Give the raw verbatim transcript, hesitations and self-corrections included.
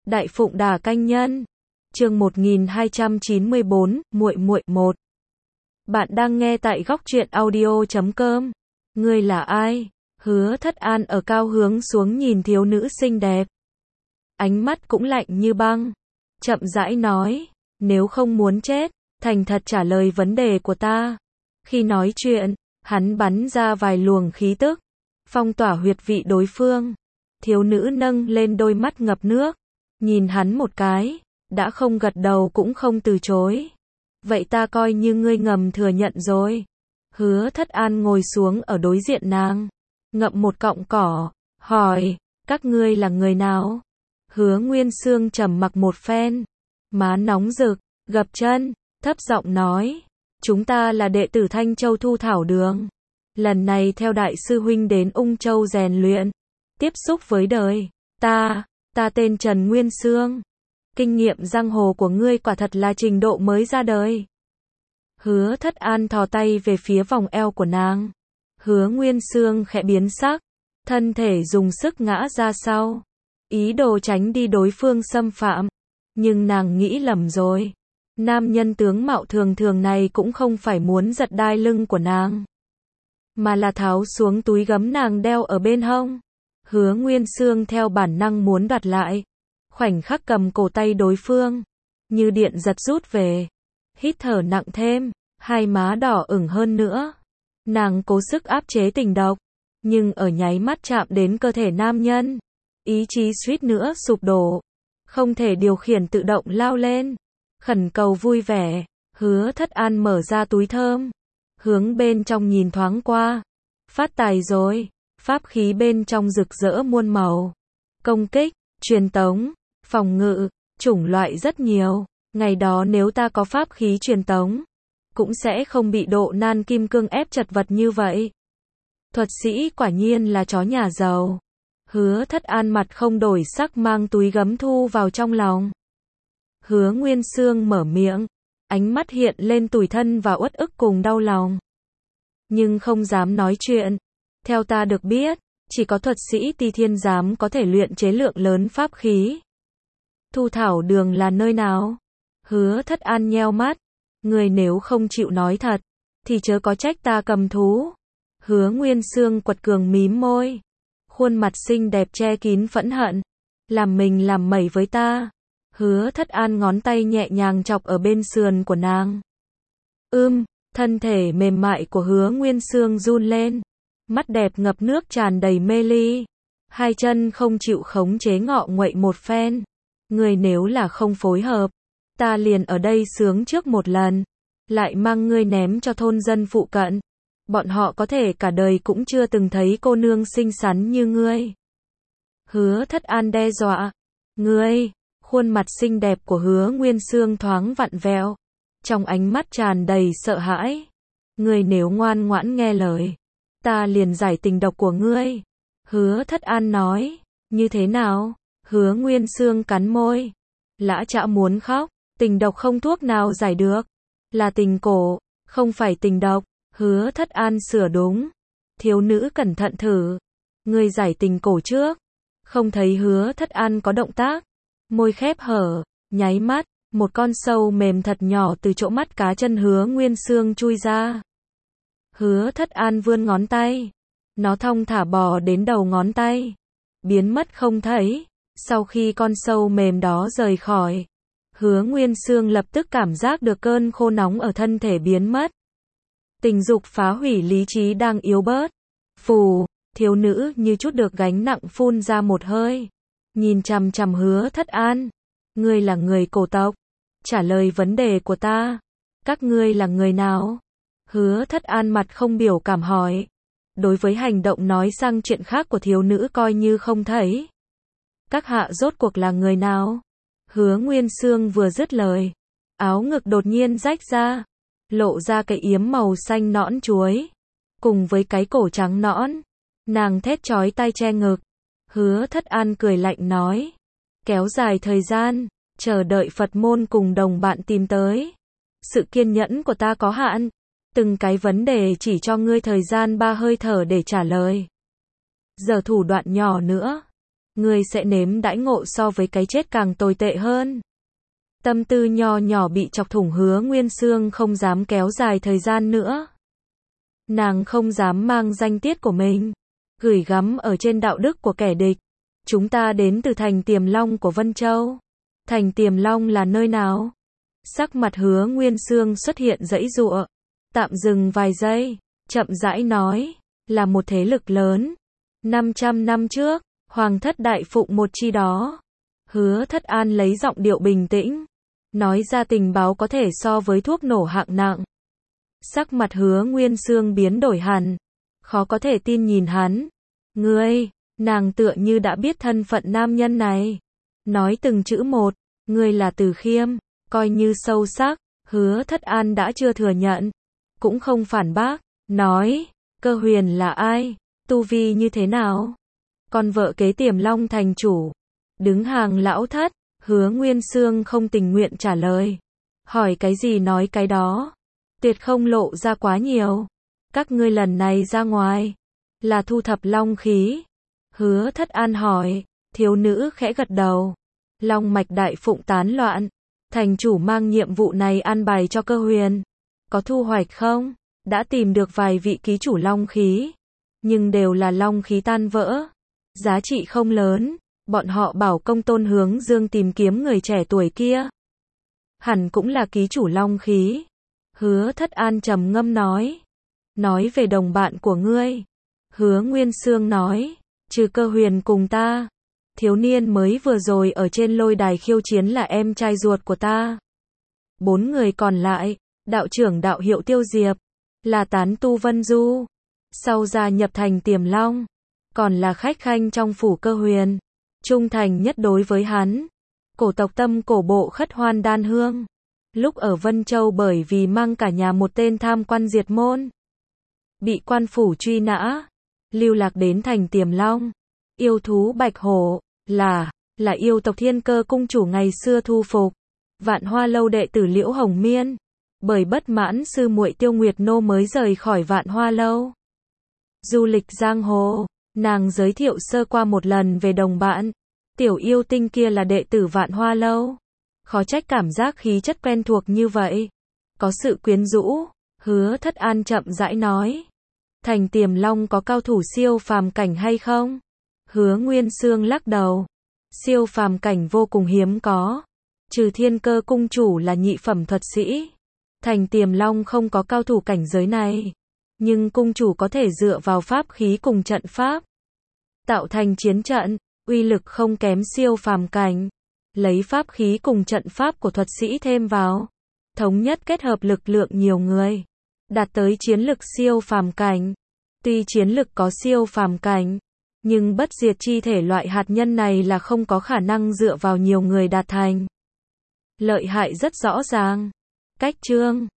Đại Phụng Đà Canh Nhân. Chương một nghìn hai trăm chín mươi bốn, muội muội một. Bạn đang nghe tại góc truyện audio chấm com. Ngươi là ai? Hứa Thất An ở cao hướng xuống nhìn thiếu nữ xinh đẹp. Ánh mắt cũng lạnh như băng. Chậm rãi nói, nếu không muốn chết, thành thật trả lời vấn đề của ta. Khi nói chuyện, hắn bắn ra vài luồng khí tức, phong tỏa huyệt vị đối phương. Thiếu nữ nâng lên đôi mắt ngập nước, nhìn hắn một cái, đã không gật đầu cũng không từ chối. Vậy ta coi như ngươi ngầm thừa nhận rồi. Hứa Thất An ngồi xuống ở đối diện nàng, ngậm một cọng cỏ, hỏi, các ngươi là người nào? Hứa Nguyên Xương trầm mặc một phen, má nóng rực, gập chân, thấp giọng nói, chúng ta là đệ tử Thanh Châu Thu Thảo Đường. Lần này theo đại sư huynh đến Ung Châu rèn luyện, tiếp xúc với đời. Ta, ta tên Trần Nguyên Xương. Kinh nghiệm giang hồ của ngươi quả thật là trình độ mới ra đời. Hứa Thất An thò tay về phía vòng eo của nàng. Hứa Nguyên Xương khẽ biến sắc, thân thể dùng sức ngã ra sau, ý đồ tránh đi đối phương xâm phạm. Nhưng nàng nghĩ lầm rồi. Nam nhân tướng mạo thường thường này cũng không phải muốn giật đai lưng của nàng, mà là tháo xuống túi gấm nàng đeo ở bên hông. Hứa Nguyên Xương theo bản năng muốn đoạt lại, khoảnh khắc cầm cổ tay đối phương, như điện giật rút về, hít thở nặng thêm, hai má đỏ ửng hơn nữa. Nàng cố sức áp chế tình độc, nhưng ở nháy mắt chạm đến cơ thể nam nhân, ý chí suýt nữa sụp đổ, không thể điều khiển tự động lao lên, khẩn cầu vui vẻ. Hứa Thất An mở ra túi thơm, hướng bên trong nhìn thoáng qua, phát tài rồi. Pháp khí bên trong rực rỡ muôn màu, công kích, truyền tống, phòng ngự, chủng loại rất nhiều. Ngày đó nếu ta có pháp khí truyền tống, cũng sẽ không bị độ nan kim cương ép chật vật như vậy. Thuật sĩ quả nhiên là chó nhà giàu. Hứa Thất An mặt không đổi sắc mang túi gấm thu vào trong lòng. Hứa Nguyên Xương mở miệng, ánh mắt hiện lên tủi thân và uất ức cùng đau lòng, nhưng không dám nói chuyện. Theo ta được biết, chỉ có thuật sĩ Ti Thiên Giám có thể luyện chế lượng lớn pháp khí. Thu Thảo Đường là nơi nào? Hứa Thất An nheo mắt, người nếu không chịu nói thật, thì chớ có trách ta cầm thú. Hứa Nguyên Xương quật cường mím môi, khuôn mặt xinh đẹp che kín phẫn hận, làm mình làm mẩy với ta. Hứa Thất An ngón tay nhẹ nhàng chọc ở bên sườn của nàng. Ưm, thân thể mềm mại của Hứa Nguyên Xương run lên. Mắt đẹp ngập nước tràn đầy mê ly, hai chân không chịu khống chế ngọ nguậy một phen. Người nếu là không phối hợp, ta liền ở đây sướng trước một lần, lại mang ngươi ném cho thôn dân phụ cận. Bọn họ có thể cả đời cũng chưa từng thấy cô nương xinh xắn như ngươi. Hứa Thất An đe dọa. Ngươi, khuôn mặt xinh đẹp của Hứa Nguyên Xương thoáng vặn vẹo, trong ánh mắt tràn đầy sợ hãi. Ngươi nếu ngoan ngoãn nghe lời, ta liền giải tình độc của ngươi. Hứa Thất An nói. Như thế nào? Hứa Nguyên Xương cắn môi, lã chã muốn khóc. Tình độc không thuốc nào giải được, là tình cổ, không phải tình độc. Hứa Thất An sửa đúng. Thiếu nữ cẩn thận thử. Ngươi giải tình cổ trước. Không thấy Hứa Thất An có động tác, môi khép hở, nháy mắt, một con sâu mềm thật nhỏ từ chỗ mắt cá chân Hứa Nguyên Xương chui ra. Hứa Thất An vươn ngón tay, nó thong thả bò đến đầu ngón tay, biến mất không thấy. Sau khi con sâu mềm đó rời khỏi, Hứa Nguyên Xương lập tức cảm giác được cơn khô nóng ở thân thể biến mất. Tình dục phá hủy lý trí đang yếu bớt. Phù, thiếu nữ như chút được gánh nặng phun ra một hơi, nhìn chằm chằm Hứa Thất An. Ngươi là người cổ tộc, trả lời vấn đề của ta. Các ngươi là người nào? Hứa Thất An mặt không biểu cảm hỏi. Đối với hành động nói sang chuyện khác của thiếu nữ coi như không thấy. Các hạ rốt cuộc là người nào? Hứa Nguyên Xương vừa dứt lời, áo ngực đột nhiên rách ra, lộ ra cái yếm màu xanh nõn chuối, cùng với cái cổ trắng nõn. Nàng thét chói tai che ngực. Hứa Thất An cười lạnh nói, kéo dài thời gian, chờ đợi Phật môn cùng đồng bạn tìm tới. Sự kiên nhẫn của ta có hạn, từng cái vấn đề chỉ cho ngươi thời gian ba hơi thở để trả lời. Giờ thủ đoạn nhỏ nữa. ngươi sẽ nếm đãi ngộ so với cái chết càng tồi tệ hơn. Tâm tư nho nhỏ bị chọc thủng, Hứa Nguyên Sương không dám kéo dài thời gian nữa. Nàng không dám mang danh tiết của mình gửi gắm ở trên đạo đức của kẻ địch. Chúng ta đến từ thành Tiềm Long của Vân Châu. Thành Tiềm Long là nơi nào? Sắc mặt Hứa Nguyên Sương xuất hiện giãy giụa, tạm dừng vài giây, chậm rãi nói, là một thế lực lớn. năm trăm năm trước, Hoàng thất đại phụng một chi đó. Hứa Thất An lấy giọng điệu bình tĩnh, nói ra tình báo có thể so với thuốc nổ hạng nặng. Sắc mặt Hứa Nguyên Sương biến đổi hẳn, khó có thể tin nhìn hắn. Ngươi, nàng tựa như đã biết thân phận nam nhân này. Nói từng chữ một, ngươi là Từ Khiêm, coi như sâu sắc. Hứa Thất An đã chưa thừa nhận, cũng không phản bác, nói, Cơ Huyền là ai, tu vi như thế nào? Con vợ kế Tiềm Long thành chủ, đứng hàng lão thất. Hứa Nguyên Sương không tình nguyện trả lời. Hỏi cái gì nói cái đó, tuyệt không lộ ra quá nhiều. Các ngươi lần này ra ngoài, là thu thập long khí? Hứa Thất An hỏi. Thiếu nữ khẽ gật đầu. Long mạch đại phụng tán loạn, thành chủ mang nhiệm vụ này an bài cho Cơ Huyền. Có thu hoạch không? Đã tìm được vài vị ký chủ long khí, nhưng đều là long khí tan vỡ, giá trị không lớn. Bọn họ bảo công tôn Hướng Dương tìm kiếm người trẻ tuổi kia, hẳn cũng là ký chủ long khí. Hứa Thất An trầm ngâm nói. Nói về đồng bạn của ngươi. Hứa Nguyên Sương nói, trừ Cơ Huyền cùng ta, thiếu niên mới vừa rồi ở trên lôi đài khiêu chiến là em trai ruột của ta. Bốn người còn lại, đạo trưởng đạo hiệu Tiêu Diệp, là tán tu Vân Du, sau gia nhập thành Tiềm Long, còn là khách khanh trong phủ Cơ Huyền, trung thành nhất đối với hắn. Cổ tộc Tâm Cổ Bộ Khất Hoan Đan Hương, lúc ở Vân Châu bởi vì mang cả nhà một tên tham quan diệt môn, bị quan phủ truy nã, lưu lạc đến thành Tiềm Long. Yêu thú Bạch Hổ, là, là yêu tộc Thiên Cơ cung chủ ngày xưa thu phục. Vạn Hoa Lâu đệ tử Liễu Hồng Miên, bởi bất mãn sư muội Tiêu Nguyệt Nô mới rời khỏi Vạn Hoa Lâu. Du lịch giang hồ, nàng giới thiệu sơ qua một lần về đồng bạn. Tiểu yêu tinh kia là đệ tử Vạn Hoa Lâu. Khó trách cảm giác khí chất quen thuộc như vậy. Có sự quyến rũ. Hứa Thất An chậm rãi nói. Thành Tiềm Long có cao thủ siêu phàm cảnh hay không? Hứa Nguyên Sương lắc đầu. Siêu phàm cảnh vô cùng hiếm có. Trừ Thiên Cơ cung chủ là nhị phẩm thuật sĩ, thành Tiềm Long không có cao thủ cảnh giới này. Nhưng cung chủ có thể dựa vào pháp khí cùng trận pháp, tạo thành chiến trận, uy lực không kém siêu phàm cảnh. Lấy pháp khí cùng trận pháp của thuật sĩ thêm vào, thống nhất kết hợp lực lượng nhiều người, đạt tới chiến lực siêu phàm cảnh. Tuy chiến lực có siêu phàm cảnh, nhưng bất diệt chi thể loại hạt nhân này là không có khả năng dựa vào nhiều người đạt thành. Lợi hại rất rõ ràng. Cách chương